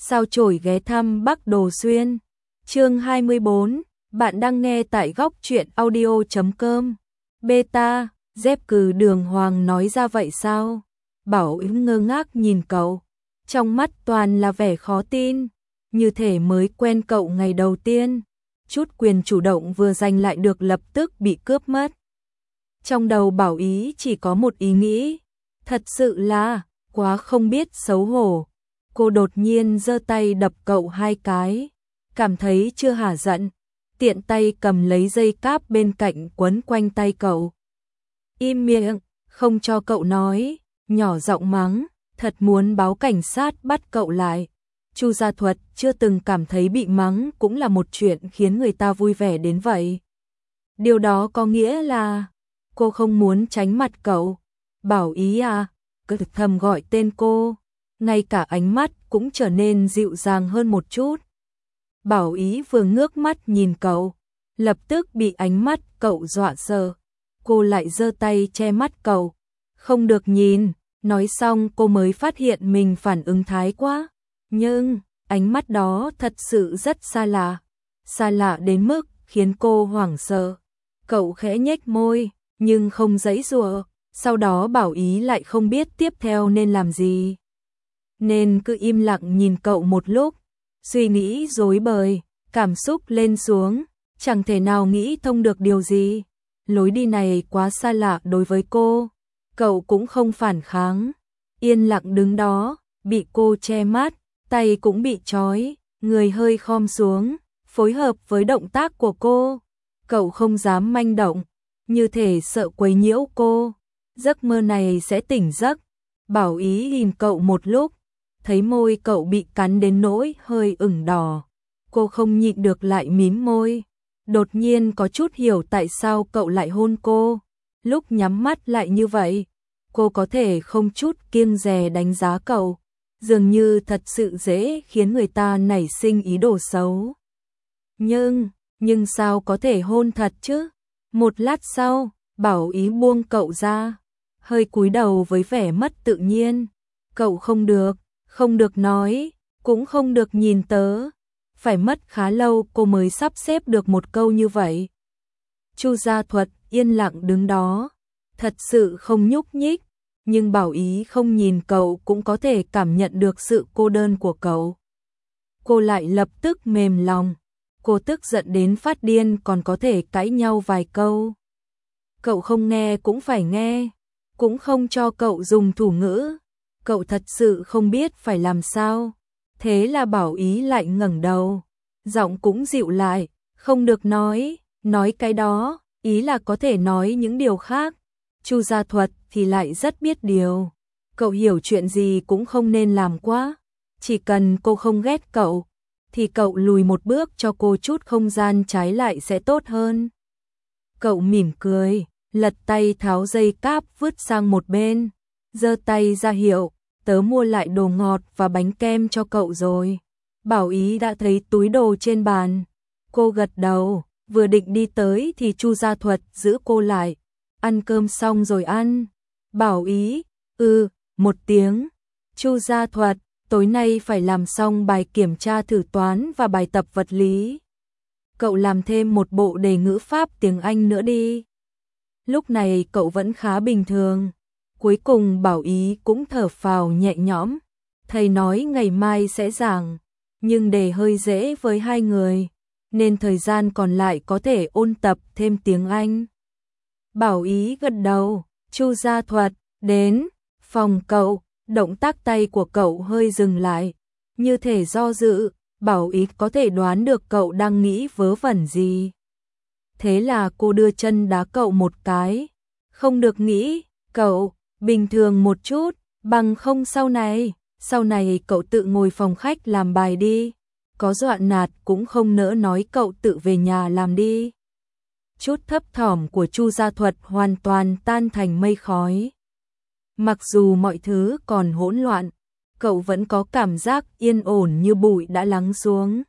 Sao chổi ghé thăm Bắc Đồ Xuyên. Chương 24, bạn đang nghe tại góc truyện audio.com. Beta, dép cừ Đường Hoàng nói ra vậy sao? Bảo Yến ngơ ngác nhìn cậu, trong mắt toàn là vẻ khó tin, như thể mới quen cậu ngày đầu tiên. Chút quyền chủ động vừa giành lại được lập tức bị cướp mất. Trong đầu Bảo Ý chỉ có một ý nghĩ, thật sự là quá không biết xấu hổ. Cô đột nhiên giơ tay đập cậu 2 cái, cảm thấy chưa hả giận, tiện tay cầm lấy dây cáp bên cạnh quấn quanh tay cậu. Im miệng, không cho cậu nói, nhỏ giọng mắng, thật muốn báo cảnh sát bắt cậu lại. Chu Gia Thuật chưa từng cảm thấy bị mắng cũng là một chuyện khiến người ta vui vẻ đến vậy. Điều đó có nghĩa là cô không muốn tránh mặt cậu. Bảo Ý à, cứ thầm gọi tên cô, ngay cả ánh mắt cũng trở nên dịu dàng hơn một chút. Bảo Ý vừa ngước mắt nhìn cậu, lập tức bị ánh mắt cậu dọa sợ. Cô lại giơ tay che mắt cậu, không được nhìn. Nói xong cô mới phát hiện mình phản ứng thái quá. Nhưng ánh mắt đó thật sự rất xa lạ đến mức khiến cô hoảng sợ. Cậu khẽ nhếch môi, nhưng không giãy giụa. Sau đó Bảo Ý lại không biết tiếp theo nên làm gì, nên cứ im lặng nhìn cậu một lúc, suy nghĩ rối bời, cảm xúc lên xuống, chẳng thể nào nghĩ thông được điều gì. Lối đi này quá xa lạ đối với cô. Cậu cũng không phản kháng, yên lặng đứng đó, bị cô che mắt, tay cũng bị trói, người hơi khom xuống, phối hợp với động tác của cô. Cậu không dám manh động, như thể sợ quấy nhiễu cô. Giấc mơ này sẽ tỉnh giấc. Bảo Ý nhìn cậu một lúc, thấy môi cậu bị cắn đến nỗi hơi ửng đỏ. Cô không nhịn được lại mím môi. Đột nhiên có chút hiểu tại sao cậu lại hôn cô. Lúc nhắm mắt lại như vậy, cô có thể không chút kiêng dè đánh giá cậu. Dường như thật sự dễ khiến người ta nảy sinh ý đồ xấu. Nhưng sao có thể hôn thật chứ? Một lát sau, Bảo Ý buông cậu ra, hơi cúi đầu với vẻ mất tự nhiên. Cậu không được nói, cũng không được nhìn tớ. Phải mất khá lâu cô mới sắp xếp được một câu như vậy. Chu Gia Thuật yên lặng đứng đó, thật sự không nhúc nhích, nhưng Bảo Ý không nhìn cậu cũng có thể cảm nhận được sự cô đơn của cậu. Cô lại lập tức mềm lòng, cô tức giận đến phát điên còn có thể cãi nhau vài câu. Cậu không nghe cũng phải nghe, cũng không cho cậu dùng thủ ngữ. Cậu thật sự không biết phải làm sao. Thế là Bảo Ý lại ngẩng đầu, giọng cũng dịu lại, không được nói cái đó, ý là có thể nói những điều khác. Chu Gia Thuật thì lại rất biết điều. Cậu hiểu chuyện gì cũng không nên làm quá. Chỉ cần cô không ghét cậu, thì cậu lùi một bước cho cô chút không gian trái lại sẽ tốt hơn. Cậu mỉm cười, lật tay tháo dây cáp vứt sang một bên, giơ tay ra hiệu, tớ mua lại đồ ngọt và bánh kem cho cậu rồi. Bảo Ý đã thấy túi đồ trên bàn. Cô gật đầu, vừa định đi tới thì Chu Gia Thuật giữ cô lại. Ăn cơm xong rồi ăn. Bảo Ý, một tiếng. Chu Gia Thuật, tối nay phải làm xong bài kiểm tra thử toán và bài tập vật lý. Cậu làm thêm một bộ đề ngữ pháp tiếng Anh nữa đi. Lúc này cậu vẫn khá bình thường. Cuối cùng Bảo Ý cũng thở phào nhẹ nhõm. Thầy nói ngày mai sẽ giảng, nhưng đề hơi dễ với hai người, nên thời gian còn lại có thể ôn tập thêm tiếng Anh. Bảo Ý gật đầu. Chu Gia Thuật đến phòng cậu, động tác tay của cậu hơi dừng lại, như thể do dự. Bảo Ý có thể đoán được cậu đang nghĩ vớ vẩn gì. Thế là cô đưa chân đá cậu một cái. Không được nghĩ, cậu, bình thường một chút, bằng không sau này cậu tự ngồi phòng khách làm bài đi. Có dọa nạt cũng không nỡ nói cậu tự về nhà làm đi. Chút thấp thỏm của Chu Gia Thuật hoàn toàn tan thành mây khói. Mặc dù mọi thứ còn hỗn loạn, cậu vẫn có cảm giác yên ổn như bụi đã lắng xuống.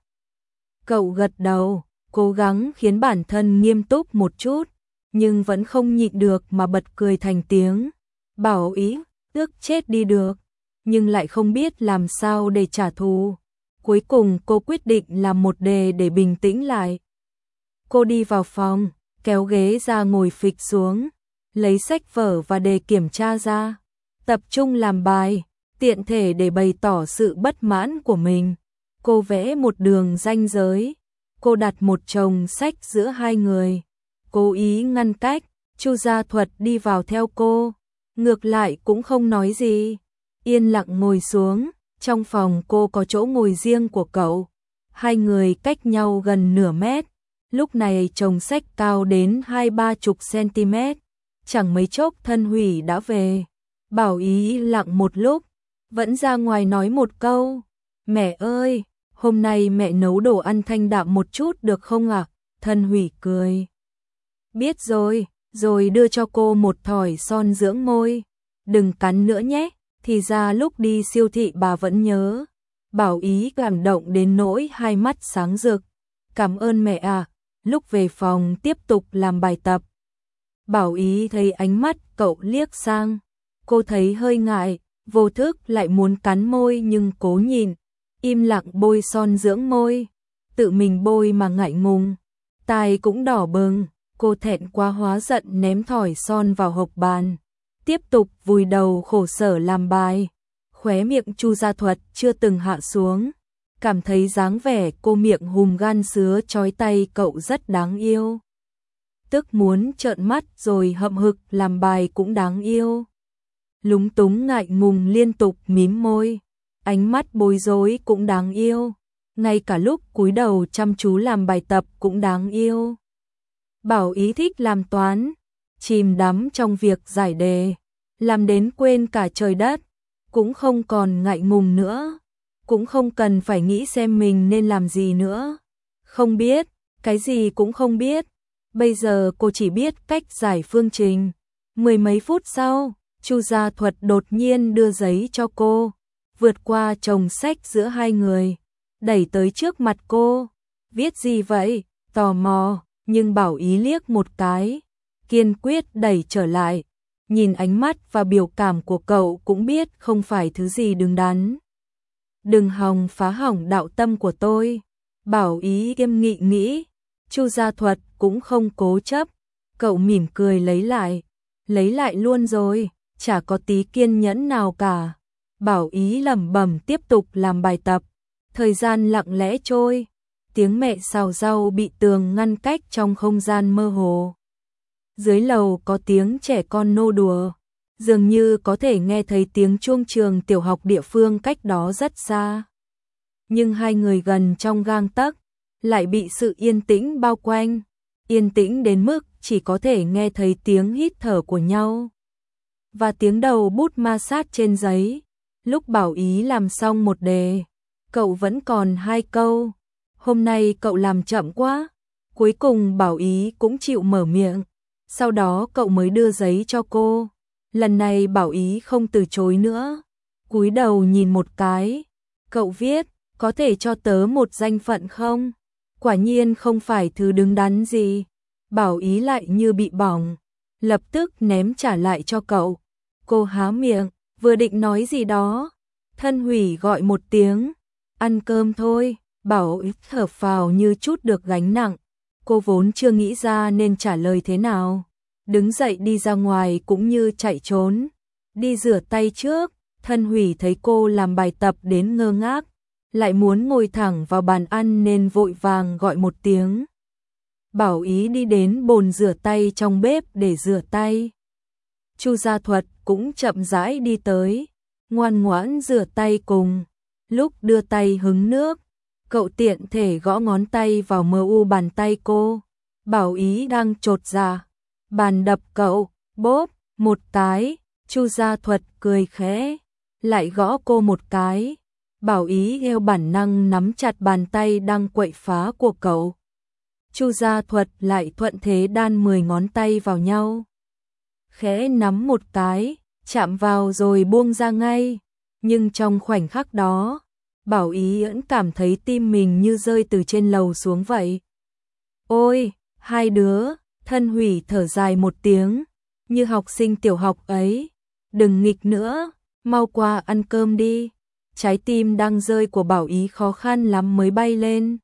Cậu gật đầu, cố gắng khiến bản thân nghiêm túc một chút, nhưng vẫn không nhịn được mà bật cười thành tiếng. Bảo Ý, ước chết đi được, nhưng lại không biết làm sao để trả thù. Cuối cùng cô quyết định làm một đề để bình tĩnh lại. Cô đi vào phòng, kéo ghế ra ngồi phịch xuống, lấy sách vở và đề kiểm tra ra, tập trung làm bài, tiện thể để bày tỏ sự bất mãn của mình. Cô vẽ một đường ranh giới, cô đặt một chồng sách giữa hai người, cố ý ngăn cách. Chu Gia Thuật đi vào theo cô, ngược lại cũng không nói gì, yên lặng ngồi xuống. Trong phòng cô có chỗ ngồi riêng của cậu, hai người cách nhau gần nửa mét. Lúc này chồng sách cao đến 20-30 cm, chẳng mấy chốc Thân Hủy đã về. Bảo Ý lặng một lúc, vẫn ra ngoài nói một câu, mẹ ơi, hôm nay mẹ nấu đồ ăn thanh đạm một chút được không ạ? Thân Hủy cười, biết rồi, rồi đưa cho cô một thỏi son dưỡng môi, đừng cắn nữa nhé. Thì ra lúc đi siêu thị bà vẫn nhớ. Bảo Ý cảm động đến nỗi hai mắt sáng rực. Cảm ơn mẹ à. Lúc về phòng tiếp tục làm bài tập. Bảo Ý thấy ánh mắt cậu liếc sang. Cô thấy hơi ngại, vô thức lại muốn cắn môi nhưng cố nhịn, im lặng bôi son dưỡng môi. Tự mình bôi mà ngại ngùng, tai cũng đỏ bừng. Cô thẹn quá hóa giận ném thỏi son vào hộc bàn, tiếp tục vùi đầu khổ sở làm bài. Khóe miệng Chu Gia Thuật chưa từng hạ xuống, cảm thấy dáng vẻ cô miệng hùm gan sứa chói tay cậu rất đáng yêu. Tức muốn trợn mắt rồi hậm hực làm bài cũng đáng yêu. Lúng túng ngại ngùng liên tục mím môi, ánh mắt bối rối cũng đáng yêu. Ngay cả lúc cúi đầu chăm chú làm bài tập cũng đáng yêu. Bảo Ý thích làm toán, chìm đắm trong việc giải đề, làm đến quên cả trời đất, cũng không còn ngại ngùng nữa, cũng không cần phải nghĩ xem mình nên làm gì nữa. Không biết, cái gì cũng không biết. Bây giờ cô chỉ biết cách giải phương trình. Mười mấy phút sau, Chu Gia Thuật đột nhiên đưa giấy cho cô, vượt qua chồng sách giữa hai người, đẩy tới trước mặt cô. Viết gì vậy? Tò mò, nhưng Bảo Ý liếc một cái, kiên quyết đẩy trở lại. Nhìn ánh mắt và biểu cảm của cậu cũng biết không phải thứ gì đứng đắn. Đừng hòng phá hỏng đạo tâm của tôi. Bảo Ý nghiêm nghị nghĩ. Chu Gia Thuật cũng không cố chấp. Cậu mỉm cười lấy lại luôn rồi, chả có tí kiên nhẫn nào cả. Bảo Ý lẩm bẩm tiếp tục làm bài tập. Thời gian lặng lẽ trôi, tiếng mẹ xào rau bị tường ngăn cách trong không gian mơ hồ. Dưới lầu có tiếng trẻ con nô đùa, dường như có thể nghe thấy tiếng chuông trường tiểu học địa phương cách đó rất xa. Nhưng hai người gần trong gang tấc, lại bị sự yên tĩnh bao quanh, yên tĩnh đến mức chỉ có thể nghe thấy tiếng hít thở của nhau và tiếng đầu bút ma sát trên giấy. Lúc Bảo Ý làm xong một đề, cậu vẫn còn 2 câu. Hôm nay cậu làm chậm quá. Cuối cùng Bảo Ý cũng chịu mở miệng. Sau đó cậu mới đưa giấy cho cô. Lần này Bảo Ý không từ chối nữa, cúi đầu nhìn một cái. Cậu viết, có thể cho tớ một danh phận không? Quả nhiên không phải thứ đứng đắn gì. Bảo Ý lại như bị bỏng, lập tức ném trả lại cho cậu. Cô há miệng, vừa định nói gì đó, Thân Hủy gọi một tiếng, ăn cơm thôi. Bảo Ý thở phào như chút được gánh nặng. Cô vốn chưa nghĩ ra nên trả lời thế nào. Đứng dậy đi ra ngoài cũng như chạy trốn. Đi rửa tay trước. Thân Hủy thấy cô làm bài tập đến ngơ ngác, lại muốn ngồi thẳng vào bàn ăn nên vội vàng gọi một tiếng. Bảo Ý đi đến bồn rửa tay trong bếp để rửa tay. Chu Gia Thuật cũng chậm rãi đi tới, ngoan ngoãn rửa tay cùng. Lúc đưa tay hứng nước, cậu tiện thể gõ ngón tay vào mu bàn tay cô. Bảo Ý đang chột dạ, bàn đập cậu, bốp một cái. Chu Gia Thuật cười khẽ, lại gõ cô một cái. Bảo Ý theo bản năng nắm chặt bàn tay đang quậy phá của cậu. Chu Gia Thuật lại thuận thế đan 10 ngón tay vào nhau, khẽ nắm một cái, chạm vào rồi buông ra ngay. Nhưng trong khoảnh khắc đó, Bảo Ý vẫn cảm thấy tim mình như rơi từ trên lầu xuống vậy. Ôi, hai đứa. Thân Hủy thở dài một tiếng, như học sinh tiểu học ấy. Đừng nghịch nữa, mau qua ăn cơm đi. trái tim đang rơi của Bảo Ý khó khăn lắm mới bay lên.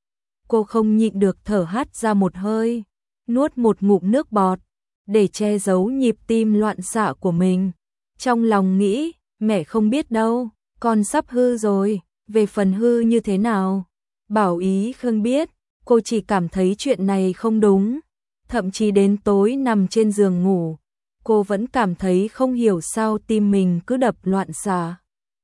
Cô không nhịn được thở hắt ra một hơi, nuốt một ngụm nước bọt, để che giấu nhịp tim loạn xạ của mình. Trong lòng nghĩ, mẹ không biết đâu, con sắp hư rồi, về phần hư như thế nào. Bảo Ý không biết, cô chỉ cảm thấy chuyện này không đúng. Thậm chí đến tối nằm trên giường ngủ, cô vẫn cảm thấy không hiểu sao tim mình cứ đập loạn xạ.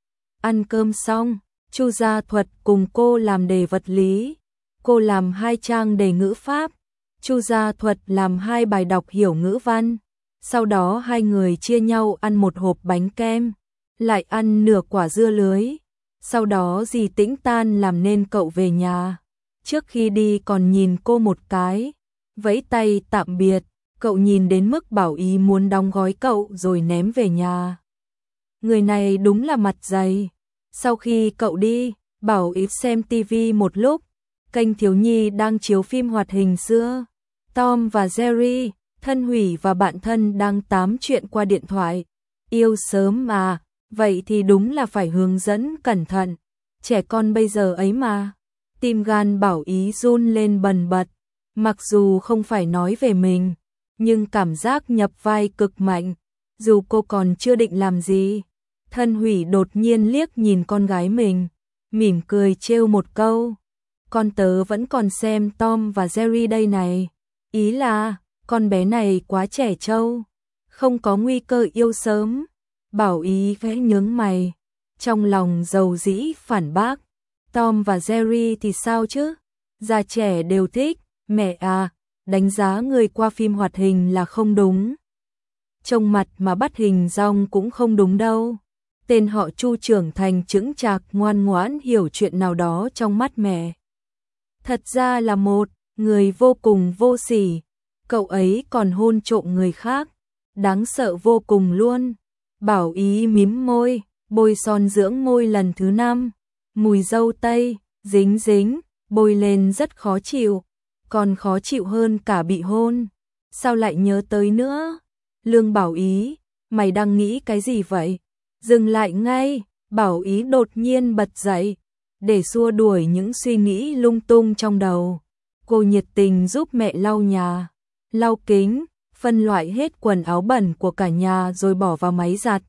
Ăn cơm xong, Chu Gia Thuật cùng cô làm đề vật lý. Cô làm 2 trang đề ngữ pháp, Chu Gia Thuật làm 2 bài đọc hiểu ngữ văn. Sau đó hai người chia nhau ăn một hộp bánh kem, lại ăn nửa quả dưa lưới. Sau đó dì Tĩnh tan làm nên cậu về nhà. Trước khi đi còn nhìn cô một cái, vẫy tay tạm biệt. Cậu nhìn đến mức Bảo Ý muốn đóng gói cậu rồi ném về nhà. Người này đúng là mặt dày. Sau khi cậu đi, Bảo Ý xem tivi một lúc. Kênh thiếu nhi đang chiếu phim hoạt hình xưa. Tom và Jerry, Thân Hủy và bạn thân đang tám chuyện qua điện thoại. Yêu sớm mà, vậy thì đúng là phải hướng dẫn cẩn thận. Trẻ con bây giờ ấy mà. Tim gan Bảo Ý run lên bần bật. Mặc dù không phải nói về mình, nhưng cảm giác nhập vai cực mạnh. Dù cô còn chưa định làm gì, Thân Hủy đột nhiên liếc nhìn con gái mình, mỉm cười trêu một câu. Con tớ vẫn còn xem Tom và Jerry đây này. Ý là, con bé này quá trẻ trâu, không có nguy cơ yêu sớm. Bảo Ý khẽ nhướng mày, trong lòng dầu dĩ phản bác. Tom và Jerry thì sao chứ? Già trẻ đều thích, mẹ à, đánh giá người qua phim hoạt hình là không đúng. Trông mặt mà bắt hình dong cũng không đúng đâu. Tên họ Chu trưởng thành chững chạc ngoan ngoãn hiểu chuyện nào đó trong mắt mẹ. Thật ra là một người vô cùng vô sỉ. Cậu ấy còn hôn trộm người khác, đáng sợ vô cùng luôn. Bảo Ý mím môi, bôi son dưỡng môi lần thứ 5. Mùi dâu tây, dính dính, bôi lên rất khó chịu. Còn khó chịu hơn cả bị hôn. Sao lại nhớ tới nữa? Lương Bảo Ý, mày đang nghĩ cái gì vậy? Dừng lại ngay, Bảo Ý đột nhiên bật dậy, để xua đuổi những suy nghĩ lung tung trong đầu. Cô nhiệt tình giúp mẹ lau nhà, lau kính, phân loại hết quần áo bẩn của cả nhà rồi bỏ vào máy giặt.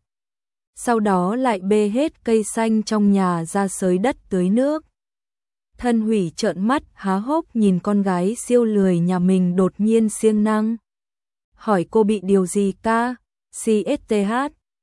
Sau đó lại bê hết cây xanh trong nhà ra xới đất tưới nước. Thân Hủy trợn mắt há hốc nhìn con gái siêu lười nhà mình đột nhiên siêng năng. Hỏi cô bị điều gì ca? CSTH.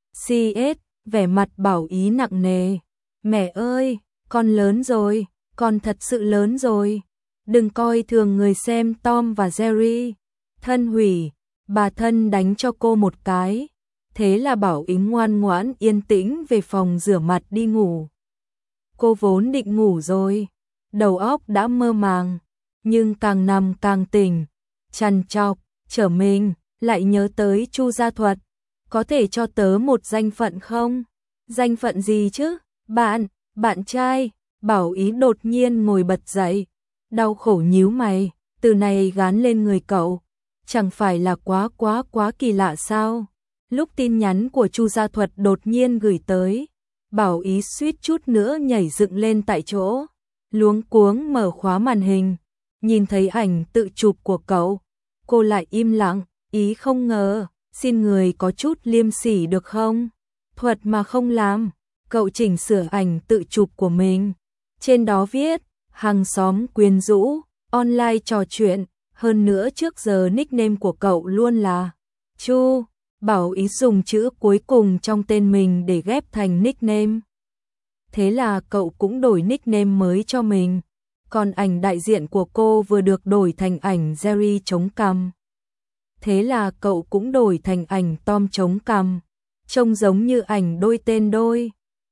CS, vẻ mặt Bảo Ý nặng nề. Mẹ ơi, con lớn rồi, con thật sự lớn rồi. Đừng coi thường người xem Tom và Jerry. Thân Hủy, bà Thân đánh cho cô một cái. Thế là Bảo Ý ngoan ngoãn yên tĩnh về phòng rửa mặt đi ngủ. Cô vốn định ngủ rồi, đầu óc đã mơ màng, nhưng càng nằm càng tỉnh, trằn trọc, trở mình, lại nhớ tới Chu Gia Thuật. Có thể cho tớ một danh phận không? Danh phận gì chứ? Bạn trai. Bảo Ý đột nhiên ngồi bật dậy, đau khổ nhíu mày, từ này gán lên người cậu, chẳng phải là quá kỳ lạ sao? Lúc tin nhắn của Chu Gia Thuật đột nhiên gửi tới, Bảo Ý suýt chút nữa nhảy dựng lên tại chỗ, luống cuống mở khóa màn hình, nhìn thấy ảnh tự chụp của cậu, cô lại im lặng. Ý không ngờ, xin người có chút liêm sỉ được không? Thuật mà không làm. Cậu chỉnh sửa ảnh tự chụp của mình, trên đó viết hàng xóm quyến rũ, online trò chuyện, hơn nữa trước giờ nickname của cậu luôn là Chu. Bảo Ý dùng chữ cuối cùng trong tên mình để ghép thành nickname. Thế là cậu cũng đổi nickname mới cho mình. Còn ảnh đại diện của cô vừa được đổi thành ảnh Jerry chống cằm. Thế là cậu cũng đổi thành ảnh Tom chống cằm, trông giống như ảnh đôi tên đôi.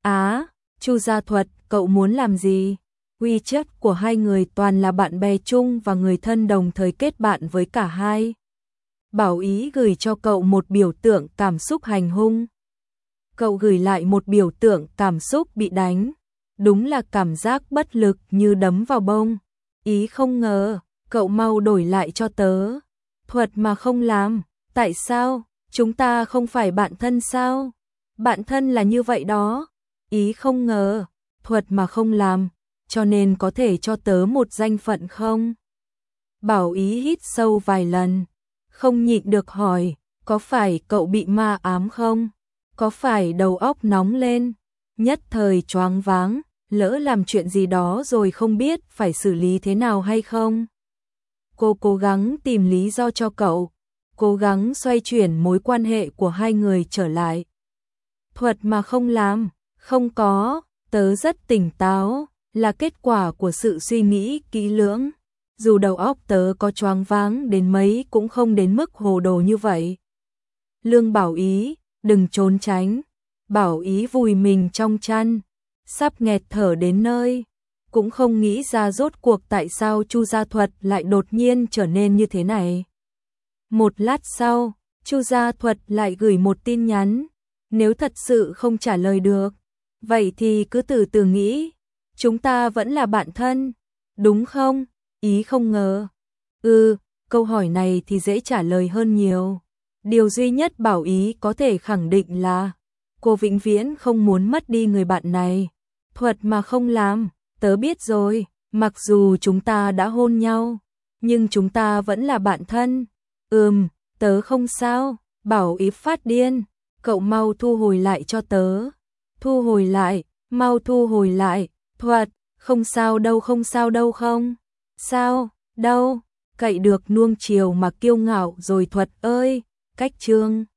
Chu Gia Thuật, cậu muốn làm gì? WeChat của hai người toàn là bạn bè chung và người thân đồng thời kết bạn với cả hai. Bảo Ý gửi cho cậu một biểu tượng cảm xúc hành hung. Cậu gửi lại một biểu tượng cảm xúc bị đánh. Đúng là cảm giác bất lực như đấm vào bông. Ý không ngờ, cậu mau đổi lại cho tớ. Thuật mà không làm, tại sao? Chúng ta không phải bạn thân sao? Bạn thân là như vậy đó. Ý không ngờ, thuật mà không làm, cho nên có thể cho tớ một danh phận không? Bảo Ý hít sâu vài lần, không nhịn được hỏi, có phải cậu bị ma ám không? Có phải đầu óc nóng lên, nhất thời choáng váng, lỡ làm chuyện gì đó rồi không biết phải xử lý thế nào hay không? Cô cố gắng tìm lý do cho cậu, cố gắng xoay chuyển mối quan hệ của hai người trở lại. Thuật mà không làm, không có, tớ rất tỉnh táo, là kết quả của sự suy nghĩ kỹ lưỡng. Dù đầu óc tớ có choáng váng đến mấy cũng không đến mức hồ đồ như vậy. Lương Bảo Ý, đừng trốn tránh. Bảo Ý vùi mình trong chăn, sắp nghẹt thở đến nơi, cũng không nghĩ ra rốt cuộc tại sao Chu Gia Thuật lại đột nhiên trở nên như thế này. Một lát sau, Chu Gia Thuật lại gửi một tin nhắn, nếu thật sự không trả lời được, vậy thì cứ từ từ nghĩ, chúng ta vẫn là bạn thân, đúng không? Ý không ngờ. Câu hỏi này thì dễ trả lời hơn nhiều. Điều duy nhất Bảo Ý có thể khẳng định là cô vĩnh viễn không muốn mất đi người bạn này. Thuật mà không làm, tớ biết rồi, mặc dù chúng ta đã hôn nhau, nhưng chúng ta vẫn là bạn thân. Tớ không sao. Bảo Ý phát điên, cậu mau thu hồi lại cho tớ. Thu hồi lại, mau thu hồi lại. Thuật, không sao đâu, không sao đâu, không sao đâu, cậy được nuông chiều mà kiêu ngạo rồi Thuật ơi. Cách chương